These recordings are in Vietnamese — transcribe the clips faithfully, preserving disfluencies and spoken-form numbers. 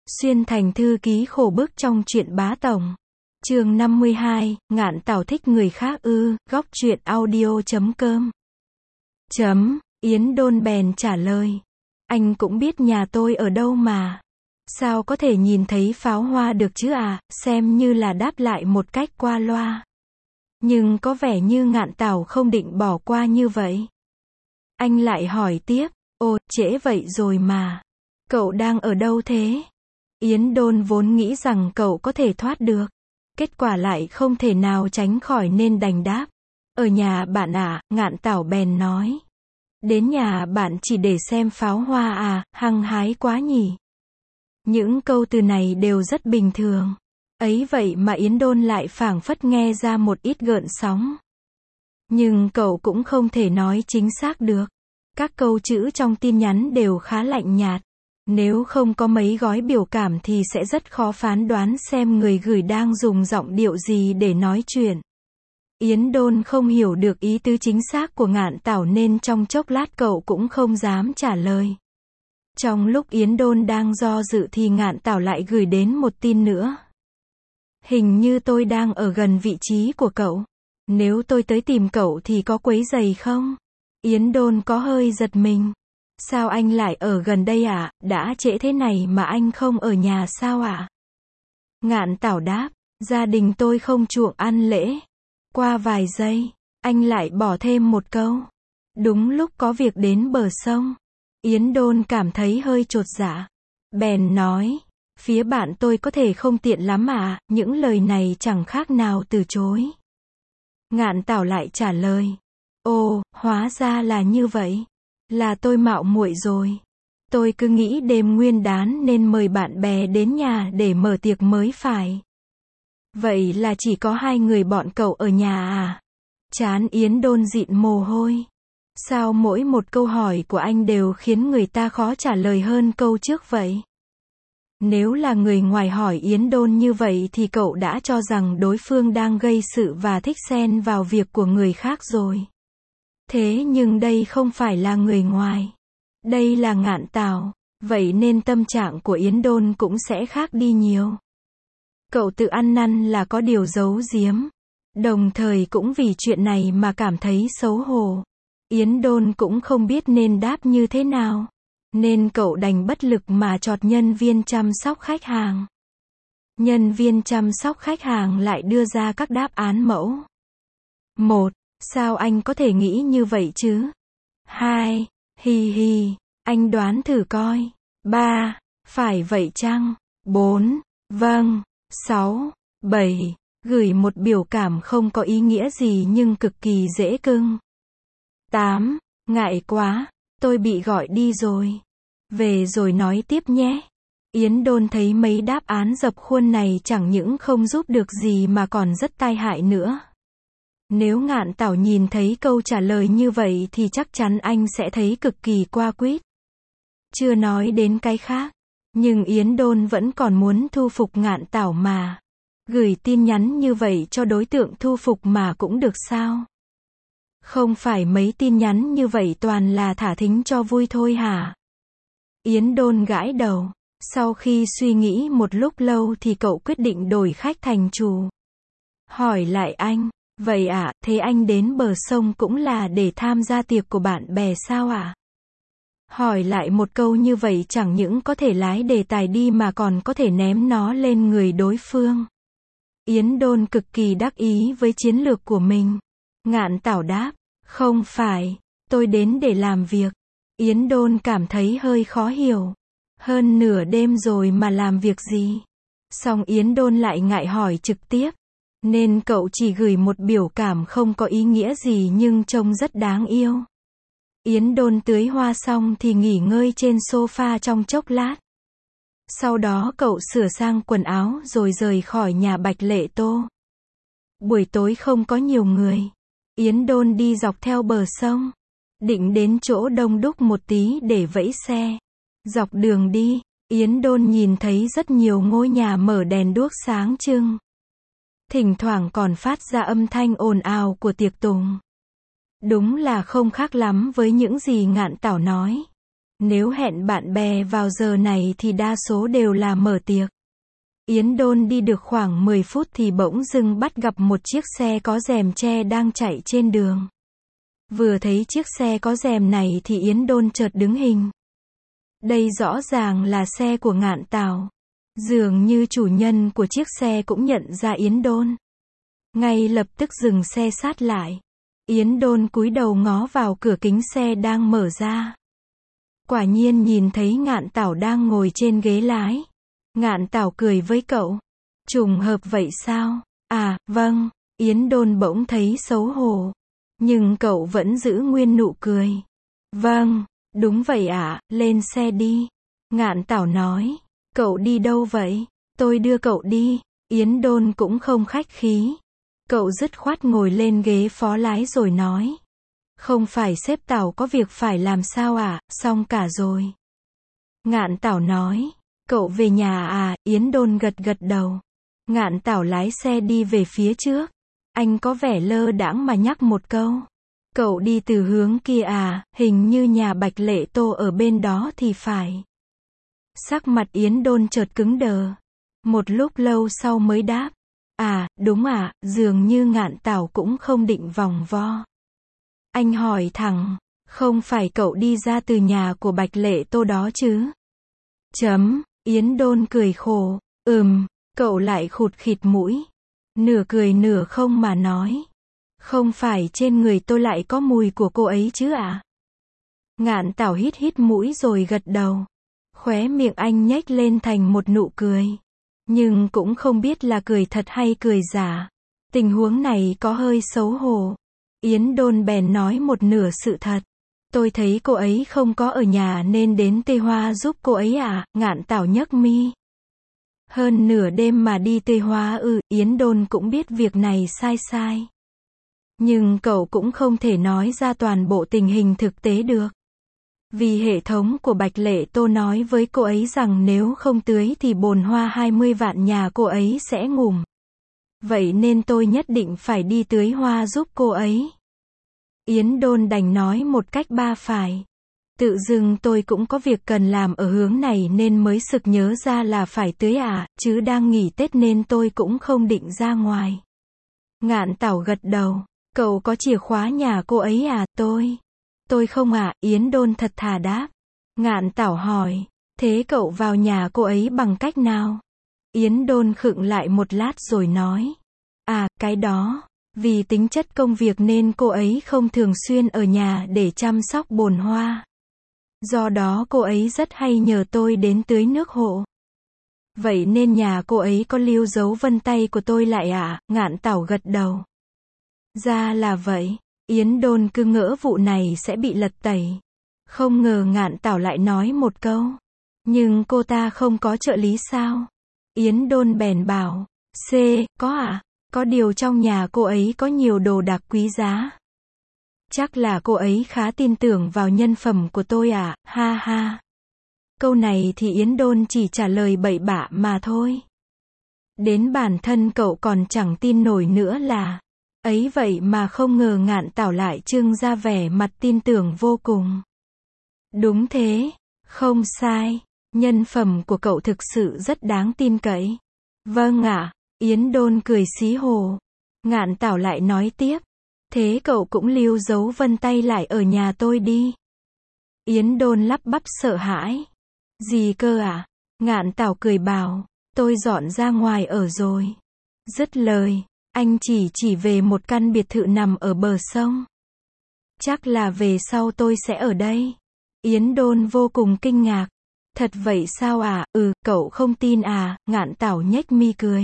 Xuyên thành thư ký khổ bức trong truyện Bá Tổng. Chương năm mươi hai, Ngạn Tảo thích người khác ư, góc truyện audio chấm com. Chấm, Yến Đôn bèn trả lời. Anh cũng biết nhà tôi ở đâu mà. Sao có thể nhìn thấy pháo hoa được chứ à, xem như là đáp lại một cách qua loa. Nhưng có vẻ như Ngạn Tảo không định bỏ qua như vậy. Anh lại hỏi tiếp, ồ, trễ vậy rồi mà. Cậu đang ở đâu thế? Yến Đôn vốn nghĩ rằng cậu có thể thoát được. Kết quả lại không thể nào tránh khỏi nên đành đáp. Ở nhà bạn à, Ngạn Tảo bèn nói. Đến nhà bạn chỉ để xem pháo hoa à, hăng hái quá nhỉ. Những câu từ này đều rất bình thường. Ấy vậy mà Yến Đôn lại phảng phất nghe ra một ít gợn sóng. Nhưng cậu cũng không thể nói chính xác được. Các câu chữ trong tin nhắn đều khá lạnh nhạt. Nếu không có mấy gói biểu cảm thì sẽ rất khó phán đoán xem người gửi đang dùng giọng điệu gì để nói chuyện. Yến Đôn không hiểu được ý tứ chính xác của Ngạn Tảo nên trong chốc lát cậu cũng không dám trả lời. Trong lúc Yến Đôn đang do dự thì Ngạn Tảo lại gửi đến một tin nữa. Hình như tôi đang ở gần vị trí của cậu. Nếu tôi tới tìm cậu thì có quấy rầy không? Yến Đôn có hơi giật mình. Sao anh lại ở gần đây ạ? À? Đã trễ thế này mà anh không ở nhà sao ạ? À? Ngạn Tảo đáp, gia đình tôi không chuộng ăn lễ. Qua vài giây, anh lại bỏ thêm một câu. Đúng lúc có việc đến bờ sông. Yến Đôn cảm thấy hơi chột dạ. Bèn nói, phía bạn tôi có thể không tiện lắm à, những lời này chẳng khác nào từ chối. Ngạn Tảo lại trả lời, ồ, hóa ra là như vậy. Là tôi mạo muội rồi. Tôi cứ nghĩ đêm Nguyên Đán nên mời bạn bè đến nhà để mở tiệc mới phải. Vậy là chỉ có hai người bọn cậu ở nhà à? Trán Yến Đôn dịn mồ hôi. Sao mỗi một câu hỏi của anh đều khiến người ta khó trả lời hơn câu trước vậy? Nếu là người ngoài hỏi Yến Đôn như vậy thì cậu đã cho rằng đối phương đang gây sự và thích xen vào việc của người khác rồi. Thế nhưng đây không phải là người ngoài. Đây là Ngạn Tảo. Vậy nên tâm trạng của Yến Đôn cũng sẽ khác đi nhiều. Cậu tự ăn năn là có điều giấu giếm. Đồng thời cũng vì chuyện này mà cảm thấy xấu hổ. Yến Đôn cũng không biết nên đáp như thế nào. Nên cậu đành bất lực mà chọt nhân viên chăm sóc khách hàng. Nhân viên chăm sóc khách hàng lại đưa ra các đáp án mẫu. một. Sao anh có thể nghĩ như vậy chứ? hai. Hi hi, anh đoán thử coi. ba. Phải vậy chăng? bốn. Vâng. sáu. bảy. Gửi một biểu cảm không có ý nghĩa gì nhưng cực kỳ dễ cưng. tám. Ngại quá, tôi bị gọi đi rồi. Về rồi nói tiếp nhé. Yến Đôn thấy mấy đáp án dập khuôn này chẳng những không giúp được gì mà còn rất tai hại nữa. Nếu Ngạn Tảo nhìn thấy câu trả lời như vậy thì chắc chắn anh sẽ thấy cực kỳ qua quýt. Chưa nói đến cái khác. Nhưng Yến Đôn vẫn còn muốn thu phục Ngạn Tảo mà. Gửi tin nhắn như vậy cho đối tượng thu phục mà cũng được sao? Không phải mấy tin nhắn như vậy toàn là thả thính cho vui thôi hả? Yến Đôn gãi đầu. Sau khi suy nghĩ một lúc lâu thì cậu quyết định đổi khách thành chủ. Hỏi lại anh. Vậy ạ, à, thế anh đến bờ sông cũng là để tham gia tiệc của bạn bè sao ạ? À? Hỏi lại một câu như vậy chẳng những có thể lái đề tài đi mà còn có thể ném nó lên người đối phương. Yến Đôn cực kỳ đắc ý với chiến lược của mình. Ngạn Tảo đáp, không phải, tôi đến để làm việc. Yến Đôn cảm thấy hơi khó hiểu. Hơn nửa đêm rồi mà làm việc gì? Xong Yến Đôn lại ngại hỏi trực tiếp. Nên cậu chỉ gửi một biểu cảm không có ý nghĩa gì nhưng trông rất đáng yêu. Yến Đôn tưới hoa xong thì nghỉ ngơi trên sofa trong chốc lát. Sau đó cậu sửa sang quần áo rồi rời khỏi nhà Bạch Lệ Tô. Buổi tối không có nhiều người. Yến Đôn đi dọc theo bờ sông. Định đến chỗ đông đúc một tí để vẫy xe. Dọc đường đi, Yến Đôn nhìn thấy rất nhiều ngôi nhà mở đèn đuốc sáng trưng. Thỉnh thoảng còn phát ra âm thanh ồn ào của tiệc tùng. Đúng là không khác lắm với những gì Ngạn Tảo nói. Nếu hẹn bạn bè vào giờ này thì đa số đều là mở tiệc. Yến Đôn đi được khoảng mười phút thì bỗng dưng bắt gặp một chiếc xe có rèm che đang chạy trên đường. Vừa thấy chiếc xe có rèm này thì Yến Đôn chợt đứng hình. Đây rõ ràng là xe của Ngạn Tảo. Dường như chủ nhân của chiếc xe cũng nhận ra Yến Đôn. Ngay lập tức dừng xe sát lại. Yến Đôn cúi đầu ngó vào cửa kính xe đang mở ra. Quả nhiên nhìn thấy Ngạn Tảo đang ngồi trên ghế lái. Ngạn Tảo cười với cậu. Trùng hợp vậy sao? À, vâng. Yến Đôn bỗng thấy xấu hổ. Nhưng cậu vẫn giữ nguyên nụ cười. Vâng, đúng vậy ạ, à, lên xe đi. Ngạn Tảo nói. Cậu đi đâu vậy? Tôi đưa cậu đi. Yến Đôn cũng không khách khí. Cậu dứt khoát ngồi lên ghế phó lái rồi nói. Không phải sếp Tảo có việc phải làm sao à, xong cả rồi. Ngạn Tảo nói. Cậu về nhà à, Yến Đôn gật gật đầu. Ngạn Tảo lái xe đi về phía trước. Anh có vẻ lơ đãng mà nhắc một câu. Cậu đi từ hướng kia à, hình như nhà Bạch Lệ Tô ở bên đó thì phải. Sắc mặt Yến Đôn chợt cứng đờ. Một lúc lâu sau mới đáp. À, đúng à, dường như Ngạn Tảo cũng không định vòng vo. Anh hỏi thẳng, không phải cậu đi ra từ nhà của Bạch Lệ Tô đó chứ? Chấm, Yến Đôn cười khổ, ừm, cậu lại khụt khịt mũi. Nửa cười nửa không mà nói. Không phải trên người tôi lại có mùi của cô ấy chứ à? Ngạn Tảo hít hít mũi rồi gật đầu. Khóe miệng anh nhếch lên thành một nụ cười. Nhưng cũng không biết là cười thật hay cười giả. Tình huống này có hơi xấu hổ. Yến Đôn bèn nói một nửa sự thật. Tôi thấy cô ấy không có ở nhà nên đến Tây Hoa giúp cô ấy à, Ngạn Tảo nhấc mi. Hơn nửa đêm mà đi Tây Hoa ư, ừ, Yến Đôn cũng biết việc này sai sai. Nhưng cậu cũng không thể nói ra toàn bộ tình hình thực tế được. Vì hệ thống của Bạch Lệ Tô nói với cô ấy rằng nếu không tưới thì bồn hoa hai mươi vạn nhà cô ấy sẽ ngủm. Vậy nên tôi nhất định phải đi tưới hoa giúp cô ấy. Yến Đôn đành nói một cách ba phải. Tự dưng tôi cũng có việc cần làm ở hướng này nên mới sực nhớ ra là phải tưới à, chứ đang nghỉ Tết nên tôi cũng không định ra ngoài. Ngạn Tảo gật đầu. Cậu có chìa khóa nhà cô ấy à, tôi? Tôi không à, Yến Đôn thật thà đáp. Ngạn Tảo hỏi, thế cậu vào nhà cô ấy bằng cách nào? Yến Đôn khựng lại một lát rồi nói. À, cái đó, vì tính chất công việc nên cô ấy không thường xuyên ở nhà để chăm sóc bồn hoa. Do đó cô ấy rất hay nhờ tôi đến tưới nước hộ. Vậy nên nhà cô ấy có lưu dấu vân tay của tôi lại à? Ngạn Tảo gật đầu. Ra là vậy. Yến Đôn cứ ngỡ vụ này sẽ bị lật tẩy. Không ngờ Ngạn Tảo lại nói một câu. Nhưng cô ta không có trợ lý sao? Yến Đôn bèn bảo. C, có ạ. À? Có điều trong nhà cô ấy có nhiều đồ đạc quý giá. Chắc là cô ấy khá tin tưởng vào nhân phẩm của tôi à, ha ha. Câu này thì Yến Đôn chỉ trả lời bậy bạ mà thôi. Đến bản thân cậu còn chẳng tin nổi nữa là. Ấy vậy mà không ngờ Ngạn Tảo lại trưng ra vẻ mặt tin tưởng vô cùng. Đúng thế, không sai, nhân phẩm của cậu thực sự rất đáng tin cậy. Vâng ạ, Yến Đôn cười xí hồ. Ngạn Tảo lại nói tiếp, thế cậu cũng lưu dấu vân tay lại ở nhà tôi đi. Yến Đôn lắp bắp sợ hãi. Gì cơ à? Ngạn Tảo cười bảo, tôi dọn ra ngoài ở rồi. Dứt lời. Anh chỉ chỉ về một căn biệt thự nằm ở bờ sông. Chắc là về sau tôi sẽ ở đây. Yến Đôn vô cùng kinh ngạc. Thật vậy sao à? Ừ, cậu không tin à? Ngạn Tảo nhếch mi cười.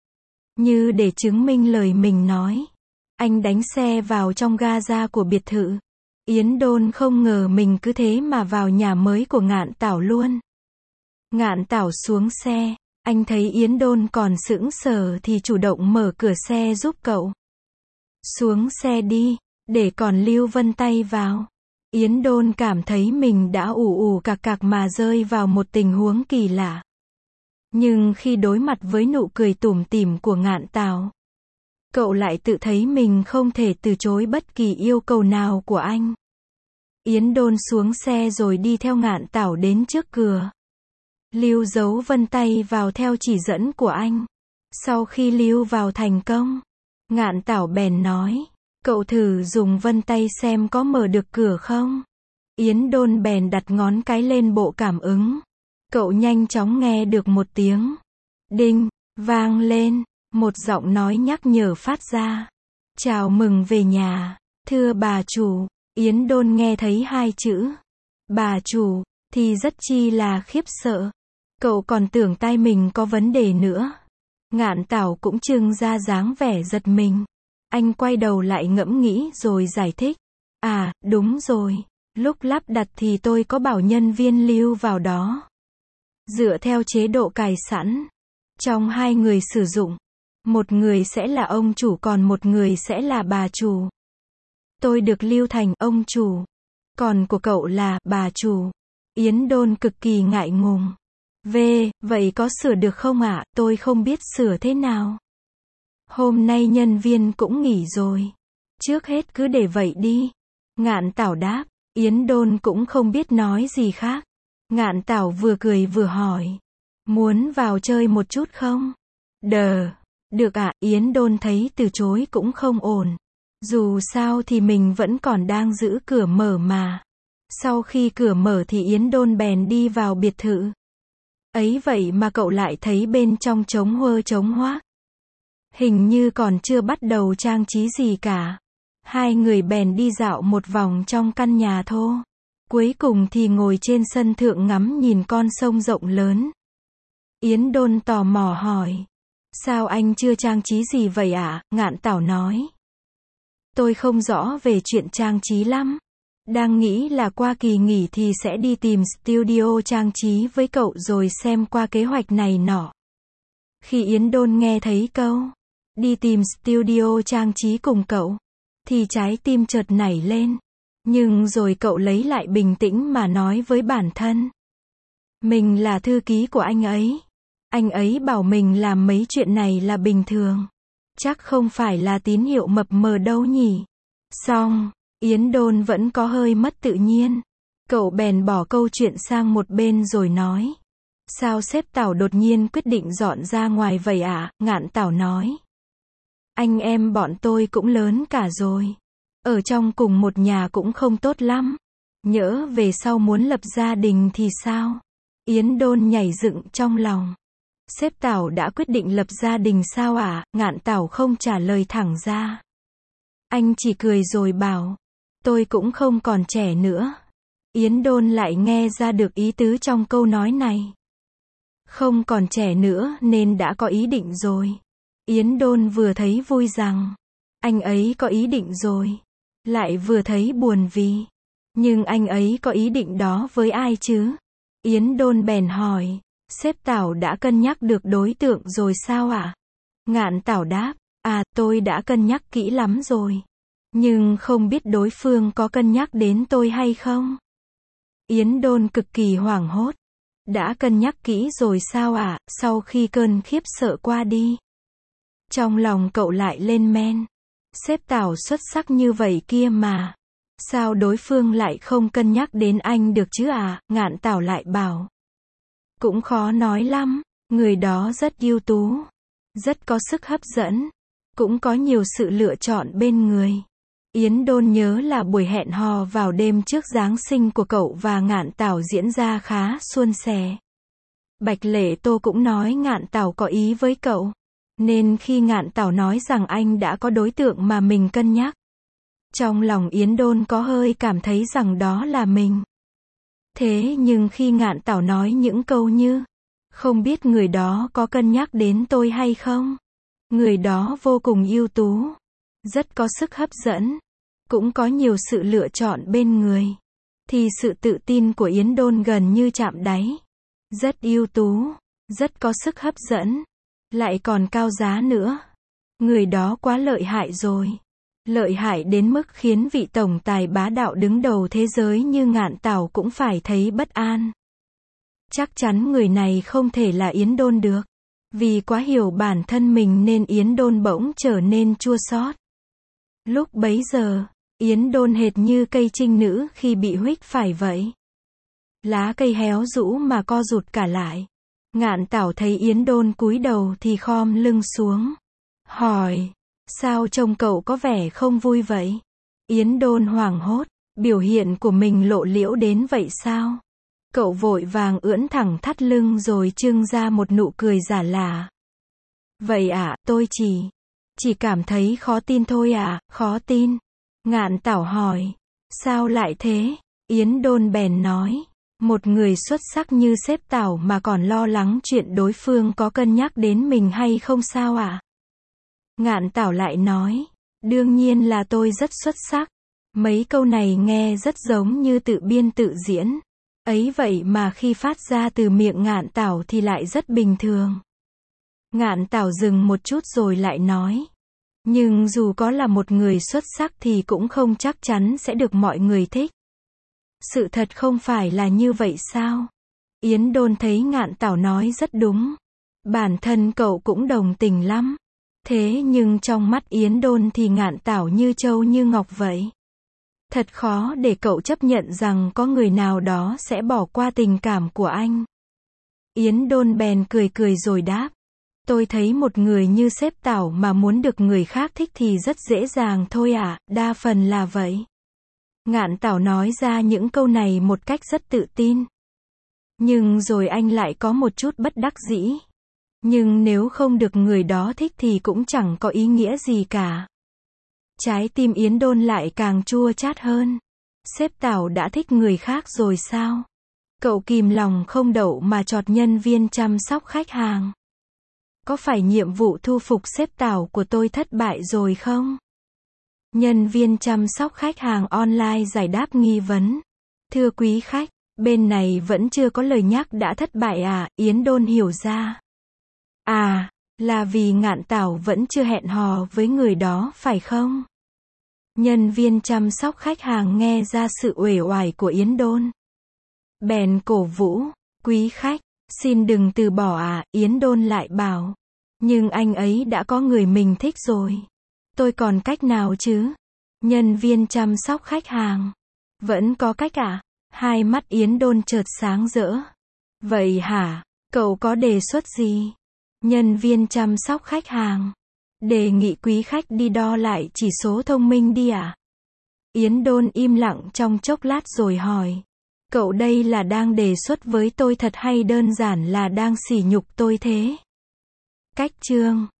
Như để chứng minh lời mình nói. Anh đánh xe vào trong ga-ra của biệt thự. Yến Đôn không ngờ mình cứ thế mà vào nhà mới của Ngạn Tảo luôn. Ngạn Tảo xuống xe. Anh thấy Yến Đôn còn sững sờ thì chủ động mở cửa xe giúp cậu. Xuống xe đi, để còn lưu vân tay vào. Yến Đôn cảm thấy mình đã ù ù cạc cạc mà rơi vào một tình huống kỳ lạ. Nhưng khi đối mặt với nụ cười tủm tỉm của Ngạn Tảo, cậu lại tự thấy mình không thể từ chối bất kỳ yêu cầu nào của anh. Yến Đôn xuống xe rồi đi theo Ngạn Tảo đến trước cửa. Lưu dấu vân tay vào theo chỉ dẫn của anh. Sau khi lưu vào thành công, Ngạn Tảo bèn nói, cậu thử dùng vân tay xem có mở được cửa không. Yến Đôn bèn đặt ngón cái lên bộ cảm ứng. Cậu nhanh chóng nghe được một tiếng đinh vang lên, một giọng nói nhắc nhở phát ra. Chào mừng về nhà, thưa bà chủ. Yến Đôn nghe thấy hai chữ bà chủ thì rất chi là khiếp sợ. Cậu còn tưởng tai mình có vấn đề nữa. Ngạn Tảo cũng trưng ra dáng vẻ giật mình. Anh quay đầu lại ngẫm nghĩ rồi giải thích. À, đúng rồi. Lúc lắp đặt thì tôi có bảo nhân viên lưu vào đó. Dựa theo chế độ cài sẵn. Trong hai người sử dụng, một người sẽ là ông chủ còn một người sẽ là bà chủ. Tôi được lưu thành ông chủ. Còn của cậu là bà chủ. Yến Đôn cực kỳ ngại ngùng. V, vậy có sửa được không ạ? À? Tôi không biết sửa thế nào. Hôm nay nhân viên cũng nghỉ rồi. Trước hết cứ để vậy đi. Ngạn Tảo đáp. Yến Đôn cũng không biết nói gì khác. Ngạn Tảo vừa cười vừa hỏi. Muốn vào chơi một chút không? Đờ. Được ạ. À? Yến Đôn thấy từ chối cũng không ổn. Dù sao thì mình vẫn còn đang giữ cửa mở mà. Sau khi cửa mở thì Yến Đôn bèn đi vào biệt thự. Ấy vậy mà cậu lại thấy bên trong trống huơ trống hoác. Hình như còn chưa bắt đầu trang trí gì cả. Hai người bèn đi dạo một vòng trong căn nhà thô. Cuối cùng thì ngồi trên sân thượng ngắm nhìn con sông rộng lớn. Yến Đôn tò mò hỏi. Sao anh chưa trang trí gì vậy ạ? À? Ngạn Tảo nói. Tôi không rõ về chuyện trang trí lắm. Đang nghĩ là qua kỳ nghỉ thì sẽ đi tìm studio trang trí với cậu rồi xem qua kế hoạch này nọ. Khi Yến Đôn nghe thấy câu đi tìm studio trang trí cùng cậu, thì trái tim chợt nảy lên. Nhưng rồi cậu lấy lại bình tĩnh mà nói với bản thân. Mình là thư ký của anh ấy. Anh ấy bảo mình làm mấy chuyện này là bình thường. Chắc không phải là tín hiệu mập mờ đâu nhỉ. Xong, Yến Đôn vẫn có hơi mất tự nhiên. Cậu bèn bỏ câu chuyện sang một bên rồi nói. Sao sếp Tảo đột nhiên quyết định dọn ra ngoài vậy ạ? À? Ngạn Tảo nói. Anh em bọn tôi cũng lớn cả rồi. Ở trong cùng một nhà cũng không tốt lắm. Nhỡ về sau muốn lập gia đình thì sao? Yến Đôn nhảy dựng trong lòng. Sếp Tảo đã quyết định lập gia đình sao ạ? À? Ngạn Tảo không trả lời thẳng ra. Anh chỉ cười rồi bảo. Tôi cũng không còn trẻ nữa. Yến Đôn lại nghe ra được ý tứ trong câu nói này. Không còn trẻ nữa nên đã có ý định rồi. Yến Đôn vừa thấy vui rằng anh ấy có ý định rồi. Lại vừa thấy buồn vì. Nhưng anh ấy có ý định đó với ai chứ? Yến Đôn bèn hỏi. Sếp Tảo đã cân nhắc được đối tượng rồi sao ạ? À? Ngạn Tảo đáp. À, tôi đã cân nhắc kỹ lắm rồi. Nhưng không biết đối phương có cân nhắc đến tôi hay không? Yến Đôn cực kỳ hoảng hốt. Đã cân nhắc kỹ rồi sao ạ? À? Sau khi cơn khiếp sợ qua đi, trong lòng cậu lại lên men. Sếp Tảo xuất sắc như vậy kia mà. Sao đối phương lại không cân nhắc đến anh được chứ à? Ngạn Tảo lại bảo. Cũng khó nói lắm. Người đó rất ưu tú. Rất có sức hấp dẫn. Cũng có nhiều sự lựa chọn bên người. Yến Đôn nhớ là buổi hẹn hò vào đêm trước Giáng sinh của cậu và Ngạn Tảo diễn ra khá suôn sẻ. Bạch Lệ Tô cũng nói Ngạn Tảo có ý với cậu. Nên khi Ngạn Tảo nói rằng anh đã có đối tượng mà mình cân nhắc, trong lòng Yến Đôn có hơi cảm thấy rằng đó là mình. Thế nhưng khi Ngạn Tảo nói những câu như, không biết người đó có cân nhắc đến tôi hay không? Người đó vô cùng ưu tú, rất có sức hấp dẫn, cũng có nhiều sự lựa chọn bên người. Thì sự tự tin của Yến Đôn gần như chạm đáy. Rất ưu tú, rất có sức hấp dẫn, lại còn cao giá nữa. Người đó quá lợi hại rồi. Lợi hại đến mức khiến vị tổng tài bá đạo đứng đầu thế giới như Ngạn Tảo cũng phải thấy bất an. Chắc chắn người này không thể là Yến Đôn được. Vì quá hiểu bản thân mình nên Yến Đôn bỗng trở nên chua xót. Lúc bấy giờ, Yến Đôn hệt như cây trinh nữ khi bị huých phải vậy. Lá cây héo rũ mà co rụt cả lại. Ngạn Tảo thấy Yến Đôn cúi đầu thì khom lưng xuống. Hỏi, sao trông cậu có vẻ không vui vậy? Yến Đôn hoảng hốt, biểu hiện của mình lộ liễu đến vậy sao? Cậu vội vàng ưỡn thẳng thắt lưng rồi trưng ra một nụ cười giả lả. Vậy ạ, à, tôi chỉ, chỉ cảm thấy khó tin thôi ạ, à, khó tin. Ngạn Tảo hỏi, sao lại thế? Yến Đôn bèn nói, một người xuất sắc như sếp Tảo mà còn lo lắng chuyện đối phương có cân nhắc đến mình hay không sao ạ? À? Ngạn Tảo lại nói, đương nhiên là tôi rất xuất sắc. Mấy câu này nghe rất giống như tự biên tự diễn. Ấy vậy mà khi phát ra từ miệng Ngạn Tảo thì lại rất bình thường. Ngạn Tảo dừng một chút rồi lại nói, nhưng dù có là một người xuất sắc thì cũng không chắc chắn sẽ được mọi người thích. Sự thật không phải là như vậy sao? Yến Đôn thấy Ngạn Tảo nói rất đúng. Bản thân cậu cũng đồng tình lắm. Thế nhưng trong mắt Yến Đôn thì Ngạn Tảo như trâu như ngọc vậy. Thật khó để cậu chấp nhận rằng có người nào đó sẽ bỏ qua tình cảm của anh. Yến Đôn bèn cười cười rồi đáp. Tôi thấy một người như sếp Tảo mà muốn được người khác thích thì rất dễ dàng thôi ạ, à, đa phần là vậy. Ngạn Tảo nói ra những câu này một cách rất tự tin. Nhưng rồi anh lại có một chút bất đắc dĩ. Nhưng nếu không được người đó thích thì cũng chẳng có ý nghĩa gì cả. Trái tim Yến Đôn lại càng chua chát hơn. Sếp Tảo đã thích người khác rồi sao? Cậu kìm lòng không đậu mà chọt nhân viên chăm sóc khách hàng. Có phải nhiệm vụ thu phục sếp Tảo của tôi thất bại rồi không? Nhân viên chăm sóc khách hàng online giải đáp nghi vấn. Thưa quý khách, bên này vẫn chưa có lời nhắc đã thất bại à? Yến Đôn hiểu ra. À, là vì Ngạn Tảo vẫn chưa hẹn hò với người đó phải không? Nhân viên chăm sóc khách hàng nghe ra sự uể oải của Yến Đôn. Bèn cổ vũ, quý khách, xin đừng từ bỏ à, Yến Đôn lại bảo. Nhưng anh ấy đã có người mình thích rồi. Tôi còn cách nào chứ? Nhân viên chăm sóc khách hàng. Vẫn có cách à? Hai mắt Yến Đôn chợt sáng rỡ. Vậy hả? Cậu có đề xuất gì? Nhân viên chăm sóc khách hàng. Đề nghị quý khách đi đo lại chỉ số thông minh đi ạ. À? Yến Đôn im lặng trong chốc lát rồi hỏi. Cậu đây là đang đề xuất với tôi thật hay đơn giản là đang sỉ nhục tôi thế? Cách chương